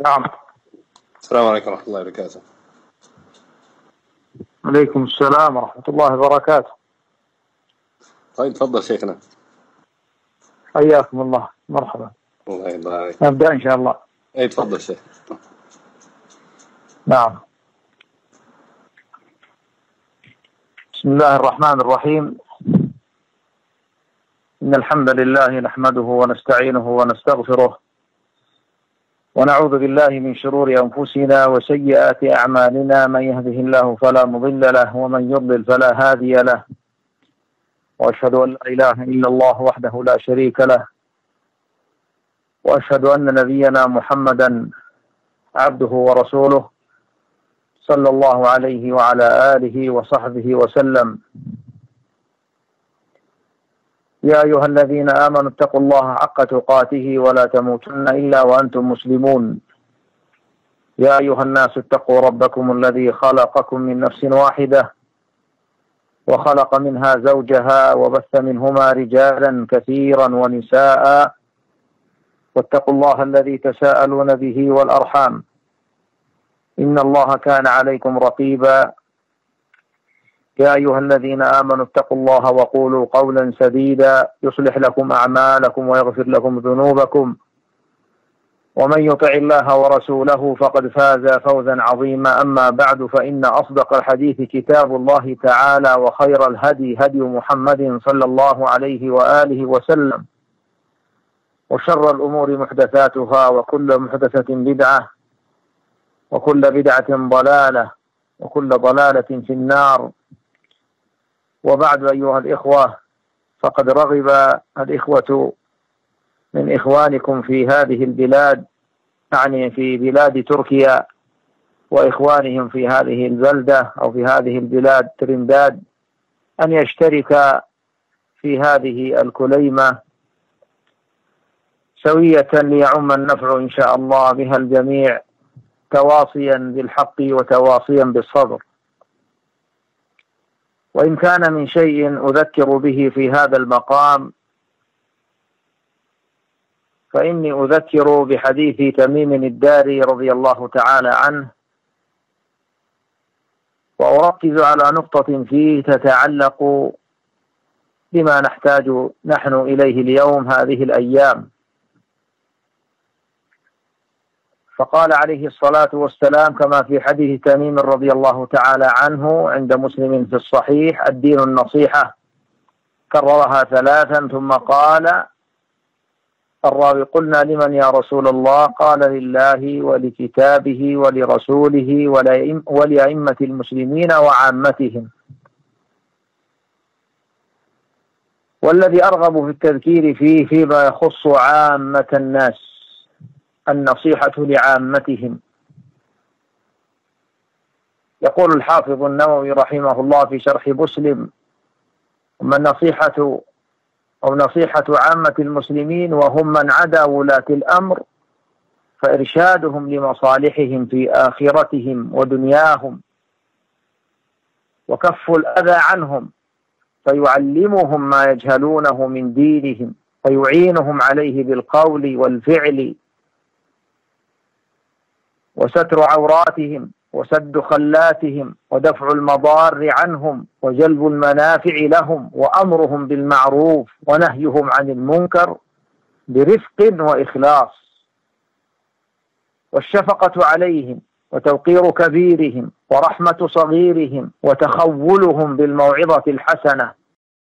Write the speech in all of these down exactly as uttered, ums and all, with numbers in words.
نعم. السلام عليكم ورحمة الله وبركاته. عليكم السلام ورحمة الله وبركاته. طيب تفضل شيخنا. حياكم الله، مرحبا. الله يرضى عليك. نبدأ إن شاء الله. أي تفضل شيخ. نعم. بسم الله الرحمن الرحيم. إن الحمد لله نحمده ونستعينه ونستغفره ونعوذ بالله من شرور أنفسنا وسيئات أعمالنا، من يهده الله فلا مضل له ومن يضلل فلا هادي له، وأشهد أن لا إله إلا الله وحده لا شريك له، وأشهد أن نبينا محمدا عبده ورسوله صلى الله عليه وعلى آله وصحبه وسلم. يا أيها الذين آمنوا اتقوا الله حق تقاته ولا تموتن إلا وأنتم مسلمون. يا أيها الناس اتقوا ربكم الذي خلقكم من نفس واحدة وخلق منها زوجها وبث منهما رجالا كثيرا ونساء، واتقوا الله الذي تساءلون به والأرحام إن الله كان عليكم رقيبا. يا أيها الذين آمنوا اتقوا الله وقولوا قولا سديدا يصلح لكم أعمالكم ويغفر لكم ذنوبكم، ومن يطع الله ورسوله فقد فاز فوزا عظيما. أما بعد، فإن أصدق الحديث كتاب الله تعالى، وخير الهدي هدي محمد صلى الله عليه وآله وسلم، وشر الأمور محدثاتها، وكل محدثة بدعة، وكل بدعة ضلالة، وكل ضلالة في النار. وبعد أيها الإخوة، فقد رغب الإخوة من إخوانكم في هذه البلاد، يعني في بلاد تركيا، وإخوانهم في هذه البلدة أو في هذه البلاد ترنداد، أن يشترك في هذه الكليمة سوية ليعم النفع إن شاء الله بها الجميع، تواصيا بالحق وتواصيا بالصبر. وإن كان من شيء أذكر به في هذا المقام، فإني أذكر بحديث تميم الداري رضي الله تعالى عنه، وأركز على نقطة فيه تتعلق بما نحتاج نحن إليه اليوم هذه الأيام. فقال عليه الصلاة والسلام كما في حديث تميم رضي الله تعالى عنه عند مسلم في الصحيح: الدين النصيحة. كررها ثلاثا ثم قال الراوي: قلنا لمن يا رسول الله؟ قال: لله ولكتابه ولرسوله ولأئمة المسلمين وعامتهم. والذي أرغب في التذكير فيه فيما يخص عامة الناس، النصيحة لعامتهم. يقول الحافظ النووي رحمه الله في شرح مسلم: أما النصيحة أو نصيحة عامة المسلمين وهم من عدا ولاة الأمر، فإرشادهم لمصالحهم في آخرتهم ودنياهم، وكف الأذى عنهم، فيعلمهم ما يجهلونه من دينهم، ويعينهم عليه بالقول والفعل، وستر عوراتهم، وسد خلاتهم، ودفع المضار عنهم، وجلب المنافع لهم، وأمرهم بالمعروف ونهيهم عن المنكر برفق وإخلاص، والشفقة عليهم، وتوقير كبيرهم، ورحمة صغيرهم، وتخولهم بالموعظة الحسنة.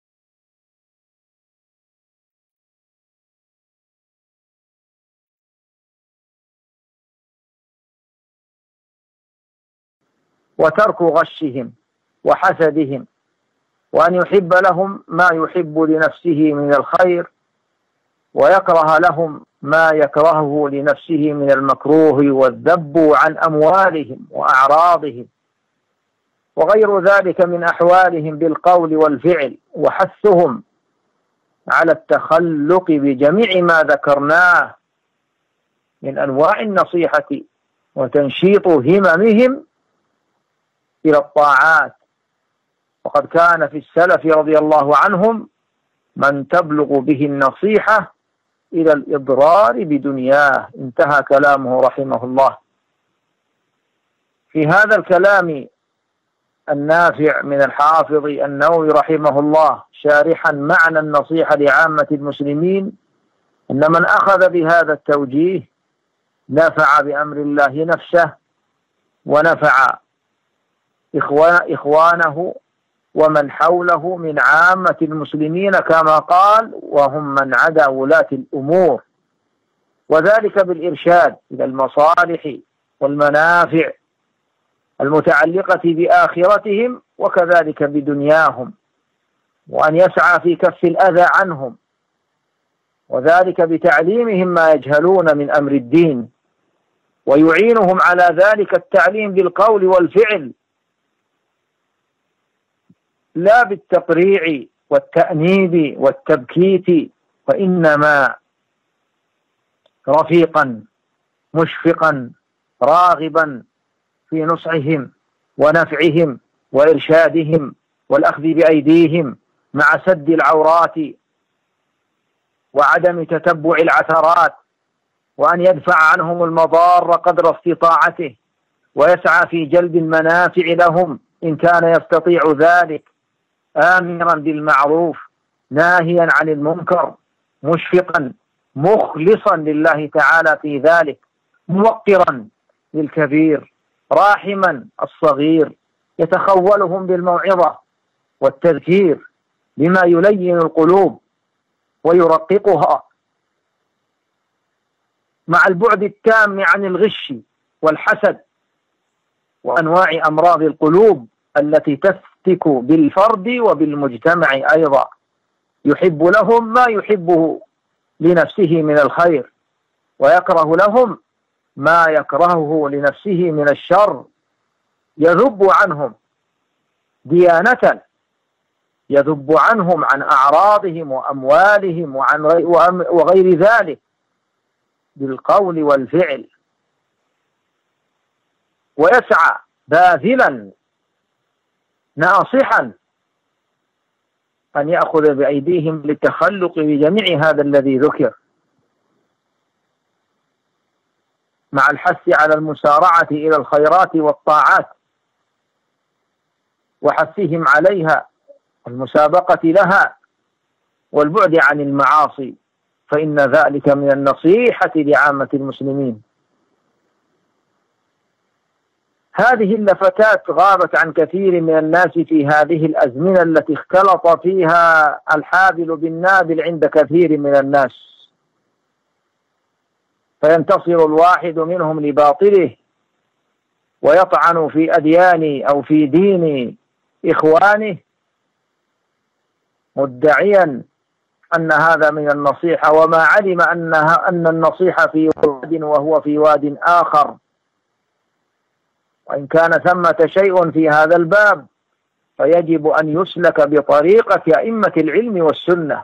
وترك غشهم وحسدهم، وأن يحب لهم ما يحب لنفسه من الخير، ويكره لهم ما يكرهه لنفسه من المكروه، والذب عن أموالهم وأعراضهم وغير ذلك من أحوالهم بالقول والفعل، وحثهم على التخلق بجميع ما ذكرناه من أنواع النصيحة، وتنشيط هممهم إلى الطاعات. وقد كان في السلف رضي الله عنهم من تبلغ به النصيحة إلى الإضرار بدنياه. انتهى كلامه رحمه الله. في هذا الكلام النافع من الحافظ النووي رحمه الله شارحا معنى النصيحة لعامة المسلمين أن من أخذ بهذا التوجيه نفع بأمر الله نفسه ونفع إخوانه ومن حوله من عامة المسلمين، كما قال: وهم من عدا ولاة الأمور، وذلك بالإرشاد إلى المصالح والمنافع المتعلقة بآخرتهم وكذلك بدنياهم، وأن يسعى في كف الأذى عنهم، وذلك بتعليمهم ما يجهلون من أمر الدين، ويعينهم على ذلك التعليم بالقول والفعل لا بالتقريع والتأنيب والتبكيت، وإنما رفيقا مشفقا راغبا في نصحهم ونفعهم وإرشادهم والأخذ بأيديهم مع سد العورات وعدم تتبع العثرات، وأن يدفع عنهم المضار قدر استطاعته، ويسعى في جلب المنافع لهم إن كان يستطيع ذلك، آمرا بالمعروف ناهيا عن المنكر، مشفقا مخلصا لله تعالى في ذلك، موقرا للكبير راحما الصغير، يتخولهم بالموعظة والتذكير بما يلين القلوب ويرققها، مع البعد التام عن الغش والحسد وأنواع أمراض القلوب التي تفتك بالفرد وبالمجتمع أيضا. يحب لهم ما يحبه لنفسه من الخير، ويكره لهم ما يكرهه لنفسه من الشر، يذب عنهم ديانة، يذب عنهم عن أعراضهم وأموالهم وعن وغير ذلك بالقول والفعل، ويسعى باذلا ناصحا أن يأخذ بأيديهم للتخلق بجميع هذا الذي ذكر، مع الحث على المسارعة إلى الخيرات والطاعات وحثهم عليها والمسابقة لها والبعد عن المعاصي، فإن ذلك من النصيحة لعامة المسلمين. هذه اللفتات غابت عن كثير من الناس في هذه الأزمنة التي اختلط فيها الحابل بالنابل عند كثير من الناس، فينتصر الواحد منهم لباطله ويطعن في أديان أو في دين إخوانه مدعيا أن هذا من النصيحة، وما علم أنها أن النصيحة في واد وهو في واد آخر. وإن كان ثمة شيء في هذا الباب فيجب أن يسلك بطريقة أئمة العلم والسنة.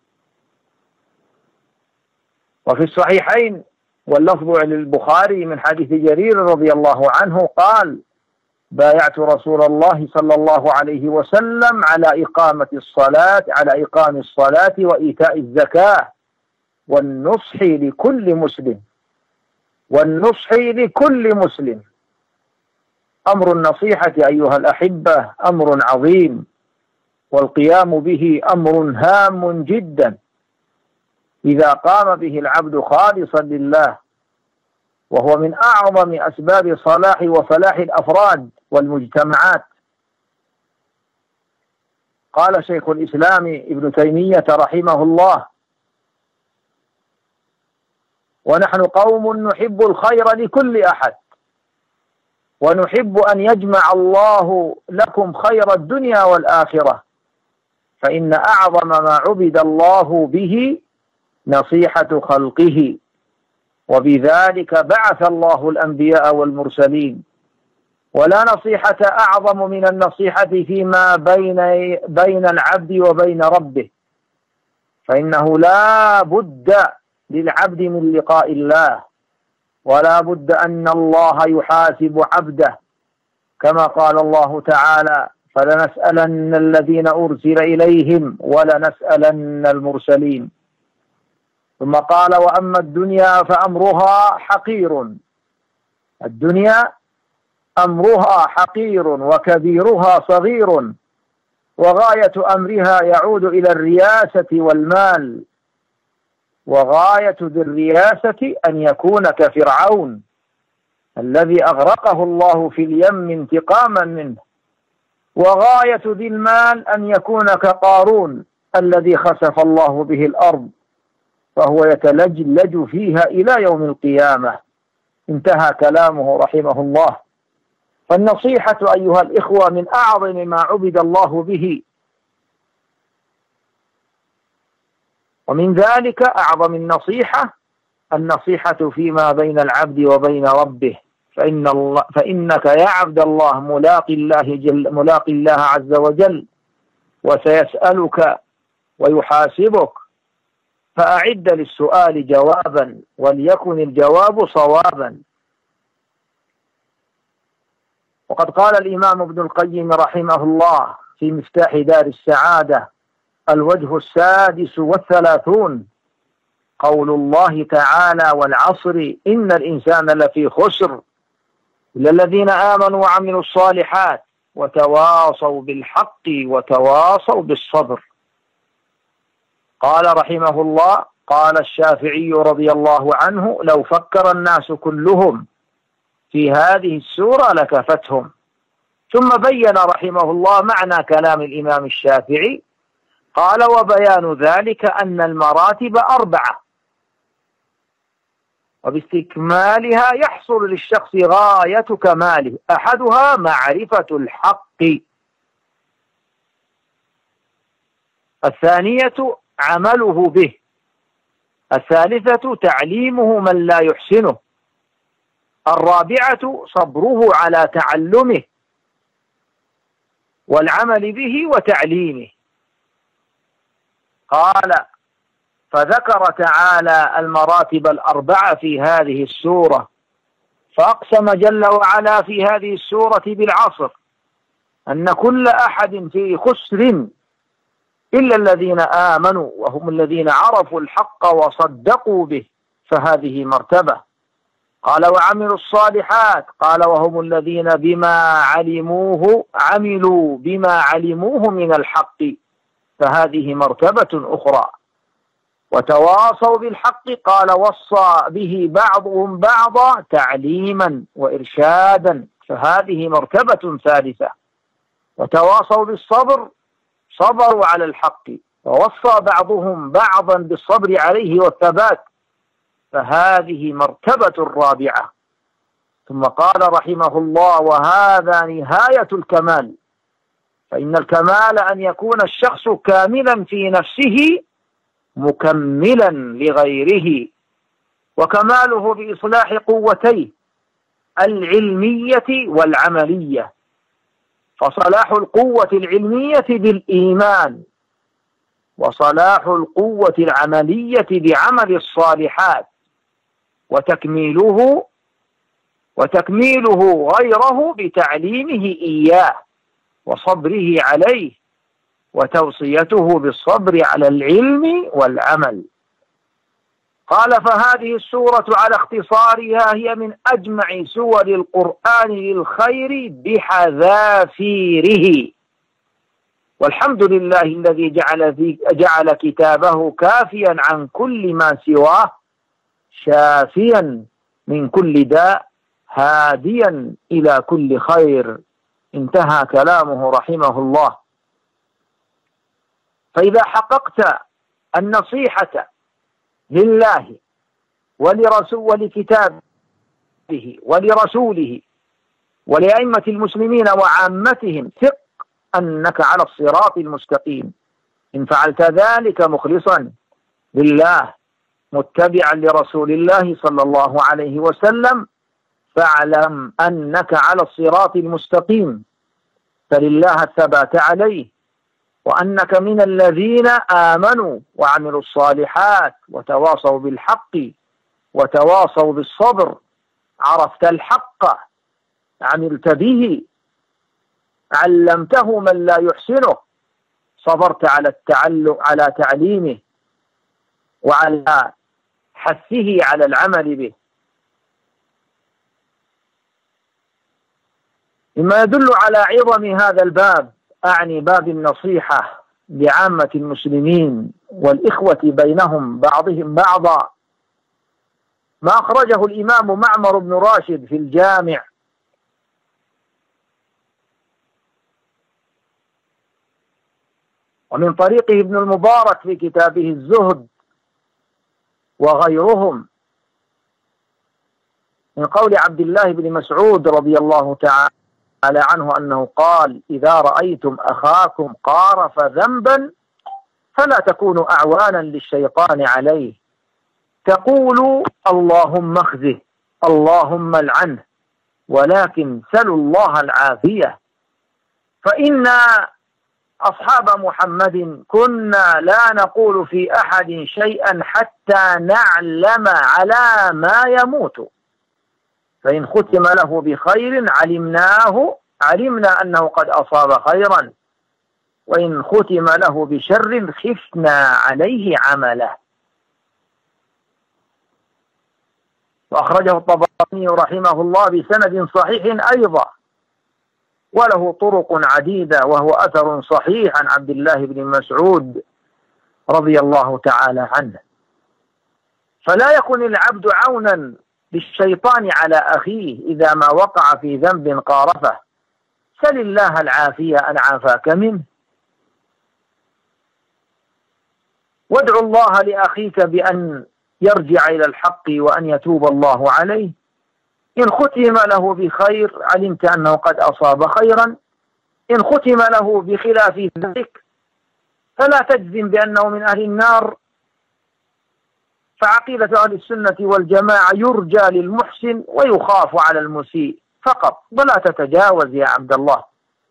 وفي الصحيحين واللفظ للبخاري من حديث جرير رضي الله عنه قال: بايعت رسول الله صلى الله عليه وسلم على إقامة الصلاة على إقام الصلاة وإيتاء الزكاة والنصح لكل مسلم والنصح لكل مسلم. أمر النصيحة أيها الأحبة أمر عظيم، والقيام به أمر هام جدا إذا قام به العبد خالصا لله، وهو من أعظم أسباب صلاح وفلاح الأفراد والمجتمعات. قال شيخ الإسلام ابن تيمية رحمه الله: ونحن قوم نحب الخير لكل أحد، ونحب أن يجمع الله لكم خير الدنيا والآخرة، فإن أعظم ما عبد الله به نصيحة خلقه، وبذلك بعث الله الأنبياء والمرسلين، ولا نصيحة أعظم من النصيحة فيما بين بين العبد وبين ربه، فإنه لا بد للعبد من لقاء الله، ولا بد أن الله يحاسب عبده، كما قال الله تعالى: فلنسألن الذين أرسل إليهم ولنسألن المرسلين. ثم قال وأما الدنيا فأمرها حقير. الدنيا أمرها حقير وكبيرها صغير، وغاية أمرها يعود إلى الرياسة والمال، وغاية ذي الرياسة أن يكون كفرعون الذي أغرقه الله في اليم انتقاما منه، وغاية ذي المال أن يكون كقارون الذي خسف الله به الأرض فهو يتلجلج فيها إلى يوم القيامة. انتهى كلامه رحمه الله. فالنصيحة أيها الإخوة من أعظم ما عبد الله به، ومن ذلك أعظم النصيحة النصيحة فيما بين العبد وبين ربه، فإن الله فإنك يا عبد الله ملاقي الله جل ملاقي الله عز وجل، وسيسألك ويحاسبك، فأعد للسؤال جوابا وليكن الجواب صوابا. وقد قال الإمام ابن القيم رحمه الله في مفتاح دار السعادة الوجه السادس والثلاثون قول الله تعالى والعصر إن الإنسان لفي خسر إلا الذين آمنوا وعملوا الصالحات وتواصوا بالحق وتواصوا بالصبر. قال رحمه الله قال الشافعي رضي الله عنه لو فكر الناس كلهم في هذه السورة لكفتهم. ثم بين رحمه الله معنى كلام الإمام الشافعي، قال وبيان ذلك أن المراتب أربعة، وباستكمالها يحصل للشخص غاية كماله. أحدها معرفة الحق، الثانية عمله به، الثالثة تعليمه من لا يحسنه، الرابعة صبره على تعلمه والعمل به وتعليمه. قال فذكر تعالى المراتب الأربعة في هذه السورة، فأقسم جل وعلا في هذه السورة بالعصر أن كل أحد في خسر إلا الذين آمنوا وهم الذين عرفوا الحق وصدقوا به، فهذه مرتبة. قال وعملوا الصالحات، قال وهم الذين بما علموه عملوا بما علموه من الحق، فهذه مرتبة أخرى. وتواصوا بالحق، قال وصى به بعضهم بعضا تعليما وإرشادا، فهذه مرتبة ثالثة. وتواصوا بالصبر، صبروا على الحق، ووصى بعضهم بعضا بالصبر عليه والثبات، فهذه مرتبة رابعة. ثم قال رحمه الله وهذا نهاية الكمال، فإن الكمال أن يكون الشخص كاملا في نفسه مكملا لغيره، وكماله بإصلاح قوتيه العلمية والعملية. فصلاح القوة العلمية بالإيمان، وصلاح القوة العملية بعمل الصالحات، وتكميله وتكميله غيره بتعليمه إياه وصبره عليه، وتوصيته بالصبر على العلم والعمل. قال فهذه السورة على اختصارها هي من أجمع سور القرآن للخير بحذافيره، والحمد لله الذي جعل, في جعل كتابه كافيا عن كل ما سواه، شافيا من كل داء، هاديا إلى كل خير. انتهى كلامه رحمه الله. فإذا حققت النصيحة لله ولرسول ولكتابه ولرسوله ولأئمة المسلمين وعامتهم، ثق أنك على الصراط المستقيم. إن فعلت ذلك مخلصا لله متبعا لرسول الله صلى الله عليه وسلم، فاعلم أنك على الصراط المستقيم، فلله الثبات عليه، وأنك من الذين آمنوا وعملوا الصالحات وتواصوا بالحق وتواصوا بالصبر. عرفت الحق، عملت به، علمته من لا يحسنه، صبرت على التعلم على تعليمه وعلى حثه على العمل به. مما يدل على عظم هذا الباب، أعني باب النصيحة لعامة المسلمين والإخوة بينهم بعضهم بعضا، ما أخرجه الإمام معمر بن راشد في الجامع ومن طريقه ابن المبارك في كتابه الزهد وغيرهم من قول عبد الله بن مسعود رضي الله تعالى عنه أنه قال: إذا رأيتم أخاكم قارف ذنبا فلا تكونوا أعوانا للشيطان عليه، تقولوا اللهم اخزه اللهم العنه، ولكن سلوا الله العافية، فإن أصحاب محمد كنا لا نقول في أحد شيئا حتى نعلم على ما يموت، فإن ختم له بخير علمناه علمنا أنه قد أصاب خيرا، وإن ختم له بشر خفنا عليه عمله. وأخرجه الطبراني رحمه الله بسند صحيح أيضا، وله طرق عديدة، وهو أثر صحيح عن عبد الله بن مسعود رضي الله تعالى عنه. فلا يكن العبد عونا للشيطان على أخيه إذا ما وقع في ذنب قارفه، سل الله العافية أن عافاك منه، وادع الله لأخيك بأن يرجع إلى الحق وأن يتوب الله عليه. إن ختم له بخير علمت أنه قد أصاب خيرا، إن ختم له بخلاف ذلك فلا تجزم بأنه من أهل النار، فعقيدة أهل السنة والجماعة يرجى للمحسن ويخاف على المسيء فقط، ولا تتجاوز يا عبد الله.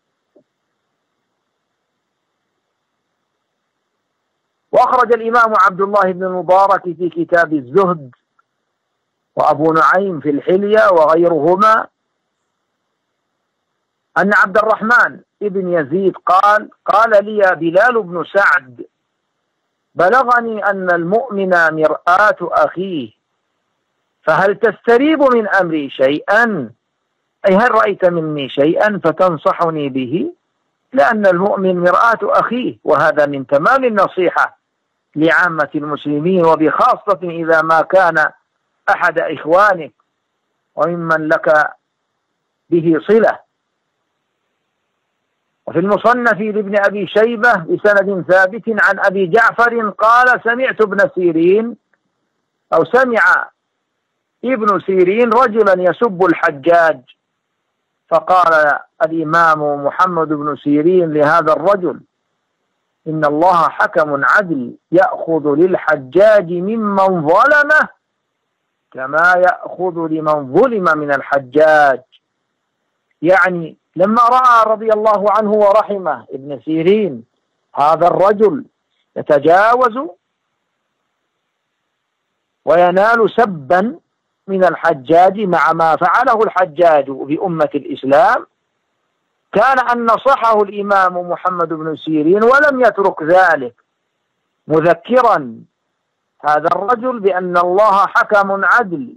وأخرج الإمام عبد الله بن المبارك في كتاب الزهد وأبو نعيم في الحلية وغيرهما أن عبد الرحمن ابن يزيد قال: قال لي بلال بن سعد: بلغني أن المؤمن مرآة أخيه، فهل تستريب من أمري شيئا؟ أي هل رأيت مني شيئا فتنصحني به؟ لأن المؤمن مرآة أخيه، وهذا من تمام النصيحة لعامة المسلمين، وبخاصة إذا ما كان أحد إخوانك وممن لك به صلة. وفي المصنف لابن أبي شيبة بسند ثابت عن أبي جعفر قال: سمعت ابن سيرين أو سمع ابن سيرين رجلا يسب الحجاج، فقال الإمام محمد بن سيرين لهذا الرجل: إن الله حكم عدل يأخذ للحجاج ممن ظلمه كما يأخذ لمن ظلم من الحجاج. يعني لما رأى رضي الله عنه ورحمه ابن سيرين هذا الرجل يتجاوز وينال سبا من الحجاج مع ما فعله الحجاج بأمة الإسلام، كان أن نصحه الإمام محمد بن سيرين ولم يترك ذلك، مذكرا هذا الرجل بأن الله حكم عدل،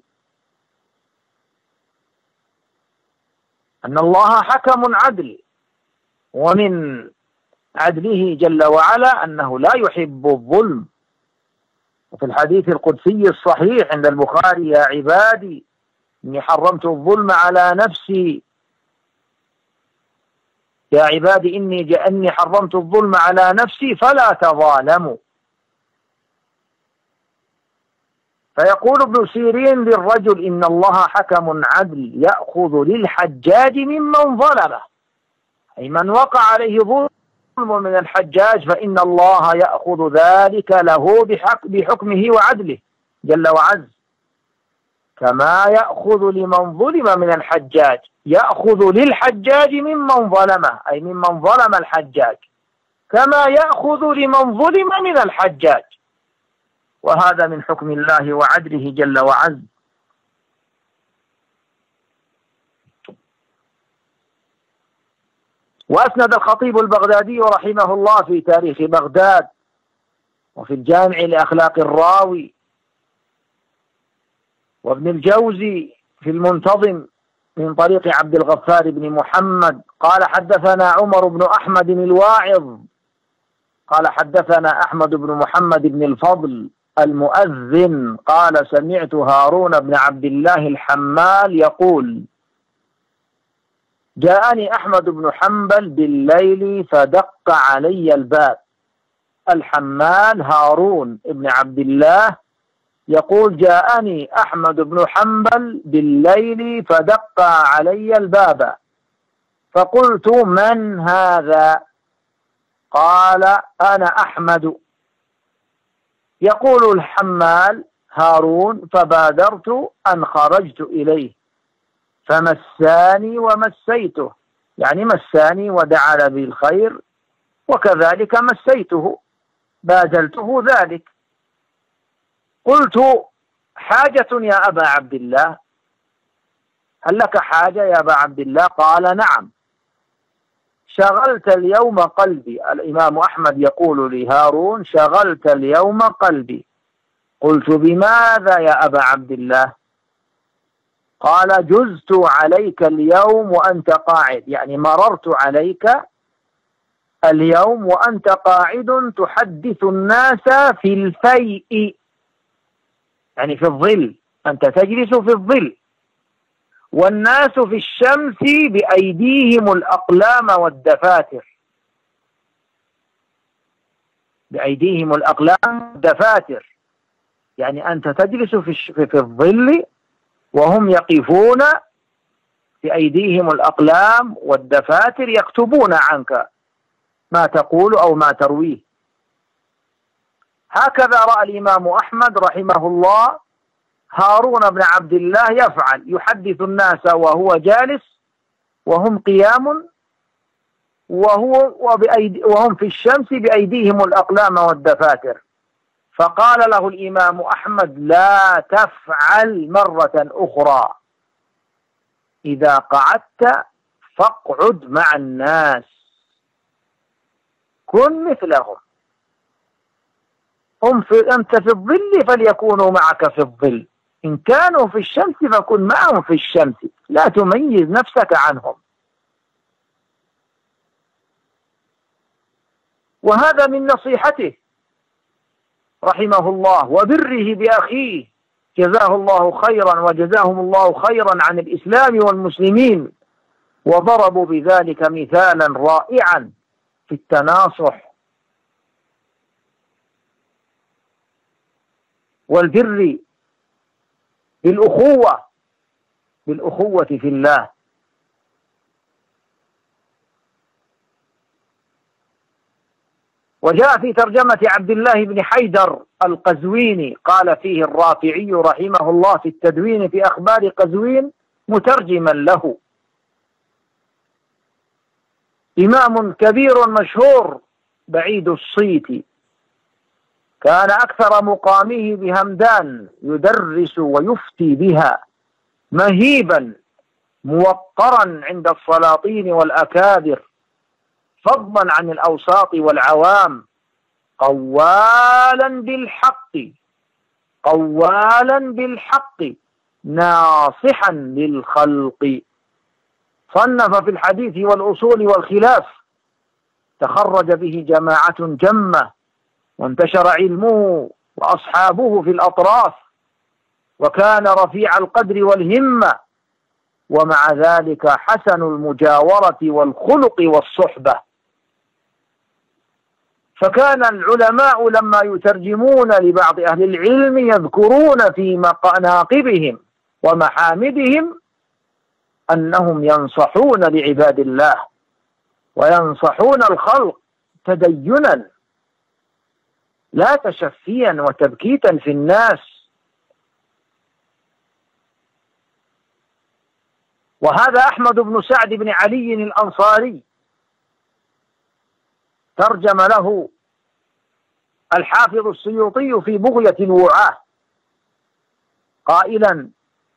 أن الله حكم عدل، ومن عدله جل وعلا أنه لا يحب الظلم. وفي الحديث القدسي الصحيح عند البخاري: يا عبادي إني حرمت الظلم على نفسي، يا عبادي إني جأني حرمت الظلم على نفسي فلا تظالموا. فيقول ابن سيرين للرجل: إن الله حكم عدل يأخذ للحجاج ممن ظلمه، أي من وقع عليه ظلم من الحجاج فإن الله يأخذ ذلك له بحكمه وعدله جل وعز، كما يأخذ لمن ظلم من الحجاج، يأخذ للحجاج ممن ظلمه، أي ممن ظلم الحجاج، كما يأخذ لمن ظلم من الحجاج، وهذا من حكم الله وعدله جل وعز. وأسند الخطيب البغدادي رحمه الله في تاريخ بغداد وفي الجامع لأخلاق الراوي وابن الجوزي في المنتظم من طريق عبد الغفار بن محمد قال حدثنا عمر بن أحمد الواعظ قال حدثنا أحمد بن محمد بن الفضل المؤذن قال سمعت هارون بن عبد الله الحمال يقول جاءني أحمد بن حنبل بالليل فدق علي الباب. الحمال هارون بن عبد الله يقول جاءني أحمد بن حنبل بالليل فدق علي الباب فقلت من هذا؟ قال أنا أحمد. يقول الحمال هارون فبادرت أن خرجت إليه فمساني ومسيته، يعني مساني ودعا لي بالخير وكذلك مسيته بادلته ذلك. قلت حاجة يا أبا عبد الله؟ هل لك حاجة يا أبا عبد الله؟ قال نعم. شغلت اليوم قلبي. الإمام أحمد يقول لهارون شغلت اليوم قلبي. قلت بماذا يا أبا عبد الله؟ قال جزت عليك اليوم وأنت قاعد، يعني مررت عليك اليوم وأنت قاعد تحدث الناس في الفيء، يعني في الظل، أنت تجلس في الظل والناس في الشمس بأيديهم الأقلام والدفاتر، بأيديهم الأقلام والدفاتر، يعني أنت تجلس في, في الظل وهم يقفون بأيديهم الأقلام والدفاتر يكتبون عنك ما تقول أو ما ترويه. هكذا رأى الإمام أحمد رحمه الله هارون بن عبد الله يفعل، يحدث الناس وهو جالس وهم قيام وهو وبأيدي وهم في الشمس بأيديهم الأقلام والدفاتر. فقال له الإمام أحمد لا تفعل مرة أخرى، إذا قعدت فاقعد مع الناس، كن مثلهم، هم في أنت في الظل فليكونوا معك في الظل، إن كانوا في الشمس فكن معهم في الشمس، لا تميز نفسك عنهم. وهذا من نصيحته رحمه الله وبره بأخيه، جزاه الله خيرا وجزاهم الله خيرا عن الإسلام والمسلمين، وضربوا بذلك مثالا رائعا في التناصح والبر بالأخوة بالأخوة في الله. وجاء في ترجمة عبد الله بن حيدر القزويني قال فيه الرافعي رحمه الله في التدوين في أخبار قزوين مترجما له: إمام كبير مشهور بعيد الصيت، كان أكثر مقامه بهمدان يدرس ويفتي بها، مهيبا موقرا عند السلاطين والأكابر، فضلا عن الأوساط والعوام، قوالا بالحق قوالا بالحق ناصحا للخلق. صنف في الحديث والأصول والخلاف، تخرج به جماعة جمة، وانتشر علمه وأصحابه في الأطراف، وكان رفيع القدر والهمة، ومع ذلك حسن المجاورة والخلق والصحبة. فكان العلماء لما يترجمون لبعض أهل العلم يذكرون في مناقبهم ومحامدهم أنهم ينصحون لعباد الله وينصحون الخلق تدينا لا تشفيا وتبكيتا في الناس. وهذا أحمد بن سعد بن علي الأنصاري ترجم له الحافظ السيوطي في بغية الوعاة قائلا: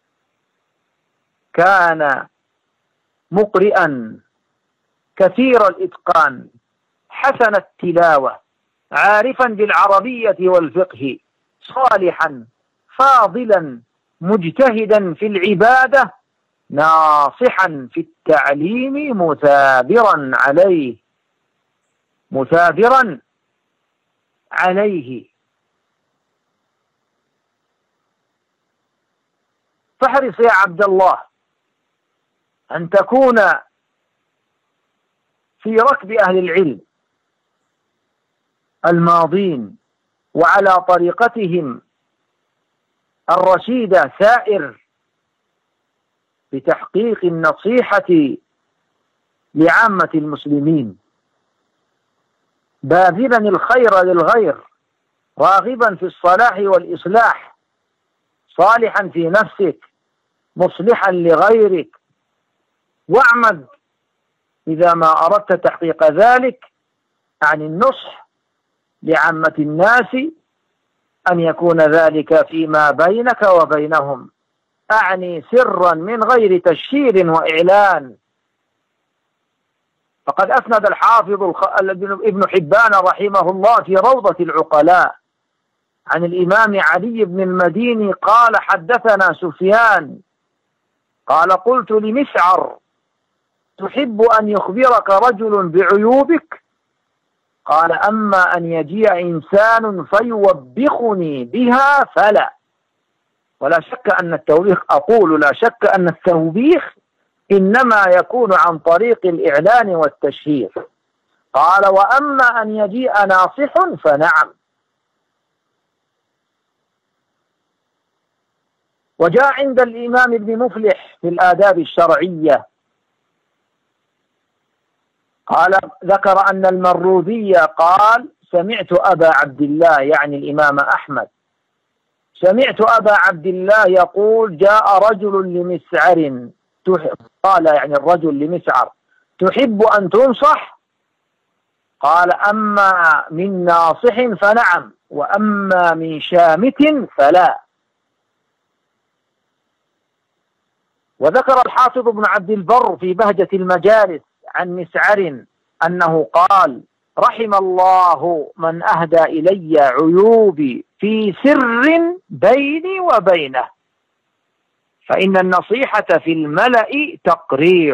كان مقرئا كثير الإتقان حسن التلاوة، عارفا بالعربية والفقه، صالحا فاضلا مجتهدا في العبادة ناصحا في التعليم مثابرا عليه مثابرا عليه فاحرص يا عبد الله أن تكون في ركب أهل العلم الماضين وعلى طريقتهم الرشيدة سائر بتحقيق النصيحة لعامة المسلمين، باذلا الخير للغير، راغبا في الصلاح والإصلاح، صالحا في نفسك مصلحا لغيرك، واعمد إذا ما أردت تحقيق ذلك عن النصح لعامة الناس أن يكون ذلك فيما بينك وبينهم، أعني سرا من غير تشهير وإعلان. فقد أسند الحافظ ابن حبان رحمه الله في روضة العقلاء عن الإمام علي بن المديني قال: حدثنا سفيان قال: قلت لمسعر: تحب أن يخبرك رجل بعيوبك؟ قال: أما أن يجيء إنسان فيوبخني بها فلا. ولا شك أن التوبيخ، أقول لا شك أن التوبيخ إنما يكون عن طريق الإعلان والتشهير. قال: وأما أن يجيء ناصح فنعم. وجاء عند الإمام ابن مفلح في الآداب الشرعية قال، ذكر أن المروذي قال: سمعت أبا عبد الله، يعني الإمام أحمد، سمعت أبا عبد الله يقول: جاء رجل لمسعر، قال يعني الرجل لمسعر: تحب أن تنصح؟ قال: أما من ناصح فنعم، وأما من شامت فلا. وذكر الحافظ ابن عبد البر في بهجة المجالس عن مسعر أنه قال: رحم الله من أهدى إلي عيوبي في سر بيني وبينه، فإن النصيحة في الملأ تقريع.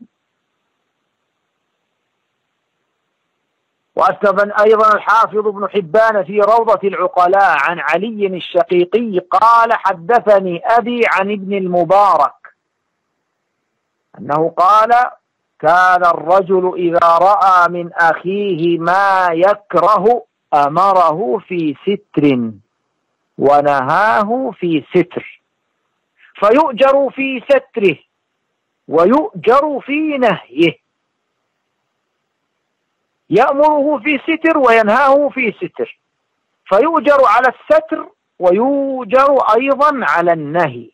وأسند أيضا الحافظ ابن حبان في روضة العقلاء عن علي الشقيقي قال: حدثني أبي عن ابن المبارك أنه قال: كان الرجل إذا رأى من أخيه ما يكره أمره في ستر ونهاه في ستر، فيؤجر في ستره ويؤجر في نهيه، يأمره في ستر وينهاه في ستر، فيؤجر على الستر ويؤجر أيضا على النهي.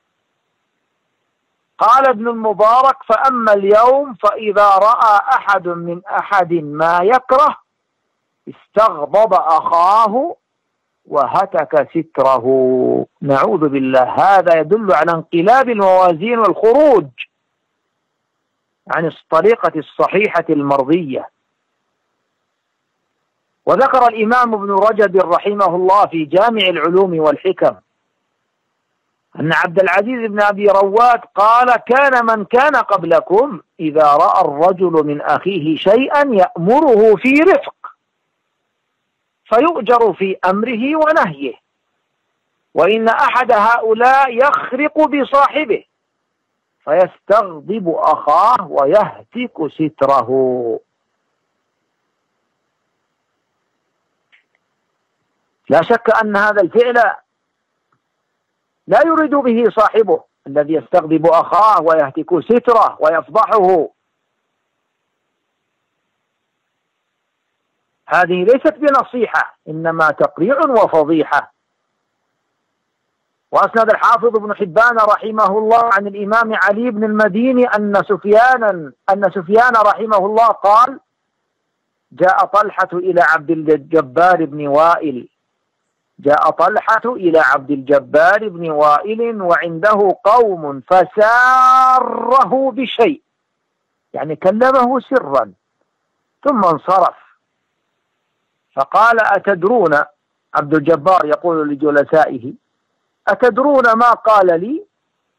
قال ابن المبارك: فأما اليوم فإذا رأى أحد من أحد ما يكره استغضب أخاه وهتك ستره. نعوذ بالله. هذا يدل على انقلاب الموازين والخروج عن الطريقة الصحيحة المرضية. وذكر الإمام ابن رجب رحمه الله في جامع العلوم والحكم أن عبد العزيز بن أبي رواد قال: كان من كان قبلكم إذا رأى الرجل من أخيه شيئا يأمره في رفق فيؤجر في أمره ونهيه، وإن أحد هؤلاء يخرق بصاحبه فيستغضب أخاه ويهتك ستره. لا شك أن هذا الفعل لا يريد به صاحبه الذي يستغضب أخاه ويهتك ستره ويفضحه. هذه ليست بنصيحة، إنما تقريع وفضيحة. وأسند الحافظ ابن حبان رحمه الله عن الإمام علي بن المديني أن سفيانا أن سفيان رحمه الله قال: جاء طلحة إلى عبد الجبار بن وائل جاء طلحة إلى عبد الجبار بن وائل وعنده قوم فساره بشيء، يعني كلمه سرا، ثم انصرف. فقال: أتدرون، عبد الجبار يقول لجلسائه: أتدرون ما قال لي؟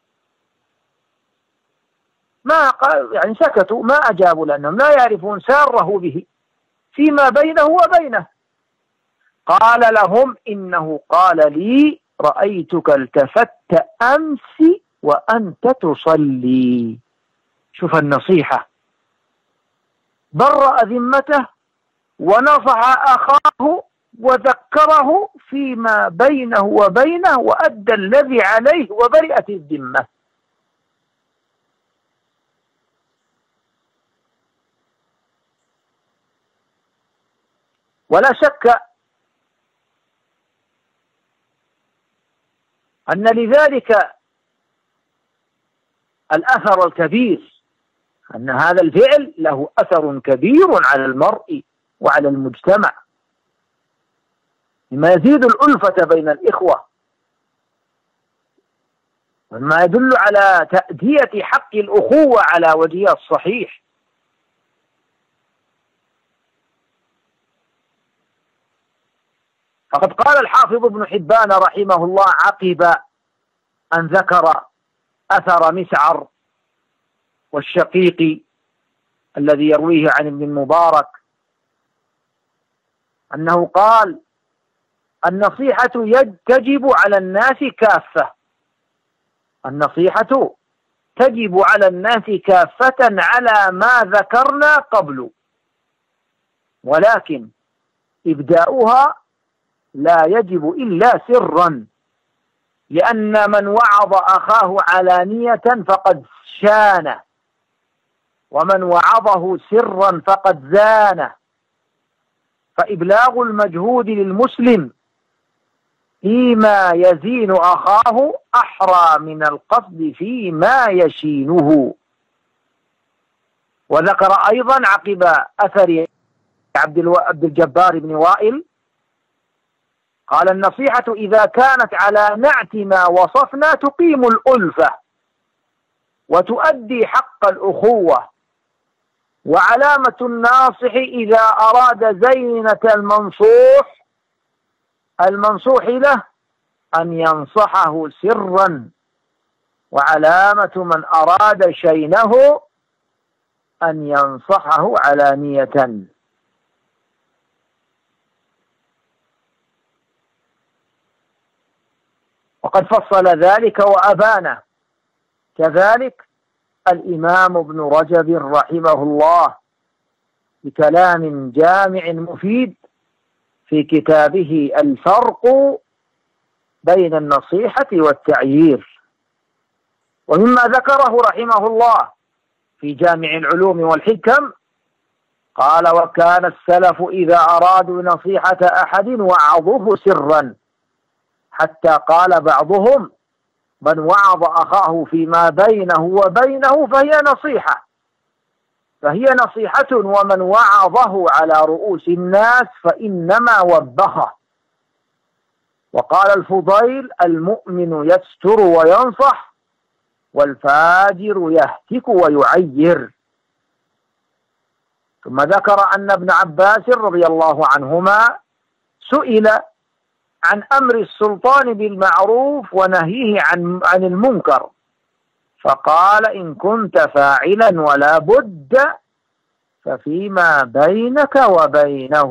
ما قال، يعني سكتوا ما أجابوا لأنهم لا يعرفون ساره به فيما بينه وبينه. قال لهم إنه قال لي رأيتك التفت أمس وأنت تصلي. شوف النصيحة، برأ ذمته ونصح أخاه وذكره فيما بينه وبينه وأدى الذي عليه وبرئت الذمة. ولا شك أن لذلك الأثر الكبير، أن هذا الفعل له أثر كبير على المرء وعلى المجتمع، مما يزيد الألفة بين الإخوة، وما يدل على تأدية حق الأخوة على وجهها الصحيح. فقد قال الحافظ ابن حبان رحمه الله عقب أن ذكر أثر مسعر والشقيق الذي يرويه عن ابن المبارك أنه قال: النصيحة تجب على الناس كافة، النصيحة تجب على الناس كافة على ما ذكرنا قبل، ولكن إبداؤها لا يجب إلا سرا، لأن من وعظ أخاه علانية فقد شانه، ومن وعظه سرا فقد زانه. فإبلاغ المجهود للمسلم فيما يزين أخاه أحرى من القصد فيما يشينه. وذكر أيضا عقب أثر عبد الجبار بن وائل قال: النصيحة إذا كانت على نعت ما وصفنا تقيم الألفة وتؤدي حق الأخوة، وعلامة الناصح إذا أراد زينة المنصوح المنصوح له أن ينصحه سرا، وعلامة من أراد شينه أن ينصحه علانية. وقد فصل ذلك وأبانه كذلك الإمام ابن رجب رحمه الله بكلام جامع مفيد في كتابه الفرق بين النصيحة والتعيير. ومما ذكره رحمه الله في جامع العلوم والحكم قال: وكان السلف إذا أرادوا نصيحة أحد وعظوه سرا، حتى قال بعضهم: من وعظ أخاه فيما بينه وبينه فهي نصيحة فهي نصيحة ومن وعظه على رؤوس الناس فإنما وبخه. وقال الفضيل: المؤمن يستر وينصح، والفاجر يهتك ويعير. ثم ذكر أن ابن عباس رضي الله عنهما سئل عن أمر السلطان بالمعروف ونهيه عن عن المنكر، فقال: إن كنت فاعلا ولا بد ففيما بينك وبينه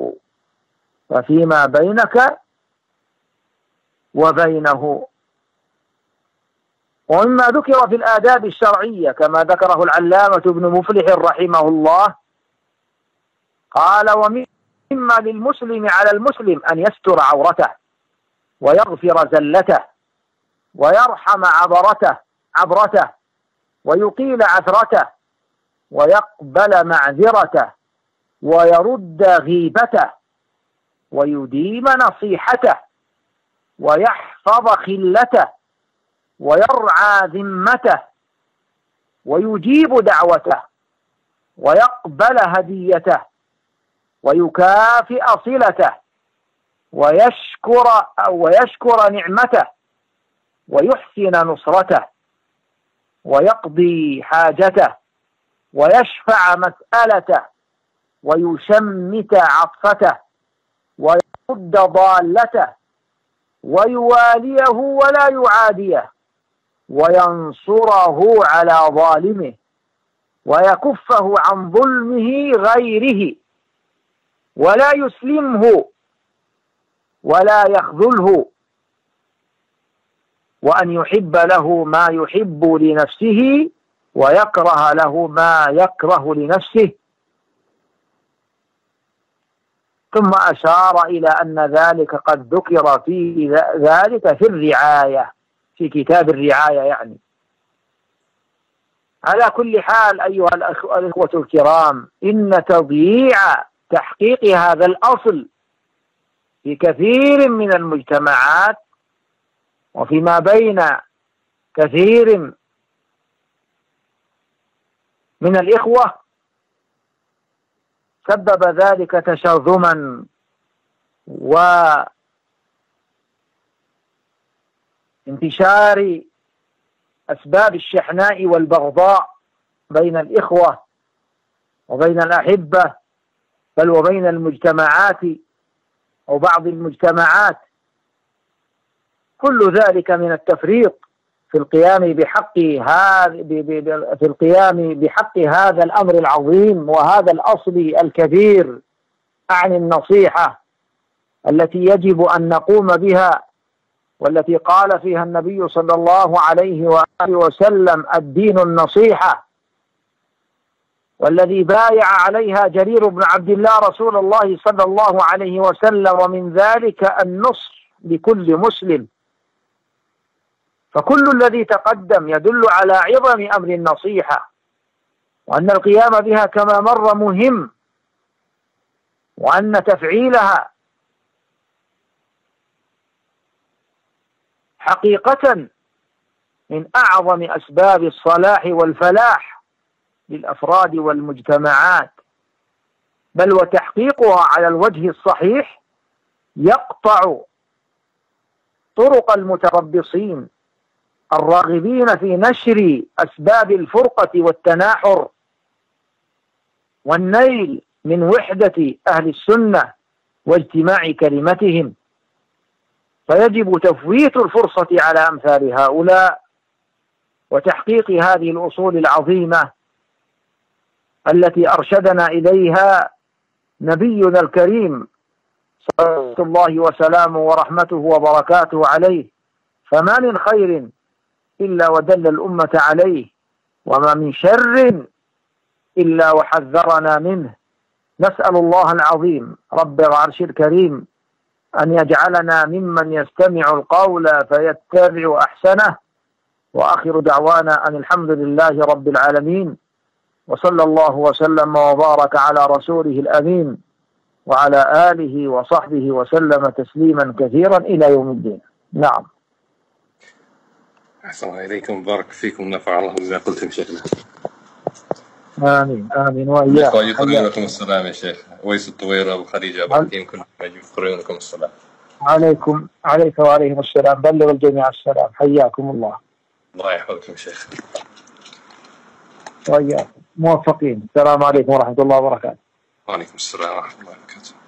ففيما بينك وبينه. ومما ذكر في الآداب الشرعية كما ذكره العلامة ابن مفلح رحمه الله قال: ومما للمسلم على المسلم أن يستر عورته ويغفر زلته ويرحم عبرته عبرته ويقيل عثرته ويقبل معذرته ويرد غيبته ويديم نصيحته ويحفظ خلته ويرعى ذمته ويجيب دعوته ويقبل هديته ويكافئ صلته ويشكر ويشكر نعمته ويحسن نصرته ويقضي حاجته ويشفع مسألته ويشمت عطفته ويرد ضالته ويواليه ولا يعاديه، وينصره على ظالمه، ويكفه عن ظلمه غيره، ولا يسلمه ولا يخذله، وأن يحب له ما يحب لنفسه ويكره له ما يكره لنفسه. ثم أشار إلى أن ذلك قد ذكر في ذلك في الرعاية، في كتاب الرعاية يعني. على كل حال أيها الأخوة الكرام، إن تضييع تحقيق هذا الأصل في كثير من المجتمعات وفيما بين كثير من الإخوة سبب ذلك تشرذما وانتشار أسباب الشحناء والبغضاء بين الإخوة وبين الأحبة، بل وبين المجتمعات أو بعض المجتمعات. كل ذلك من التفريط في القيام بحق هذا في القيام بحق هذا الأمر العظيم وهذا الأصل الكبير عن النصيحة التي يجب أن نقوم بها، والتي قال فيها النبي صلى الله عليه وآله وسلم: الدين النصيحة، والذي بايع عليها جرير بن عبد الله رسول الله صلى الله عليه وسلم، ومن ذلك النصح لكل مسلم. فكل الذي تقدم يدل على عظم أمر النصيحة، وأن القيام بها كما مر مهم، وأن تفعيلها حقيقة من أعظم أسباب الصلاح والفلاح للأفراد والمجتمعات، بل وتحقيقها على الوجه الصحيح يقطع طرق المتربصين الراغبين في نشر أسباب الفرقة والتناحر والنيل من وحدة أهل السنة واجتماع كلمتهم. فيجب تفويت الفرصة على أمثال هؤلاء وتحقيق هذه الأصول العظيمة التي أرشدنا إليها نبينا الكريم صلى الله وسلامه ورحمته وبركاته عليه. فما من خير إلا ودل الأمة عليه، وما من شر إلا وحذرنا منه. نسأل الله العظيم رب العرش الكريم أن يجعلنا ممن يستمع القول فيتبع أحسنه. وآخر دعوانا أن الحمد لله رب العالمين، وصلى الله وسلم وبارك على رسوله الأمين وعلى آله وصحبه وسلم تسليما كثيرا إلى يوم الدين. نعم. أحسن إليكم، بارك فيكم، نفع الله بما قلتم شيخنا. آمين آمين وإياكم. يقرئونكم السلام يا شيخ. ويس الطوير أبو خديجة أبو حكيم كلهم يقرئونكم السلام. عليكم عليك وعليهم السلام. بلغ الجميع السلام. حياكم الله. الله يحفظكم شيخ. وإياكم موفقين. السلام عليكم ورحمة الله وبركاته. وعليكم السلام ورحمة الله وبركاته.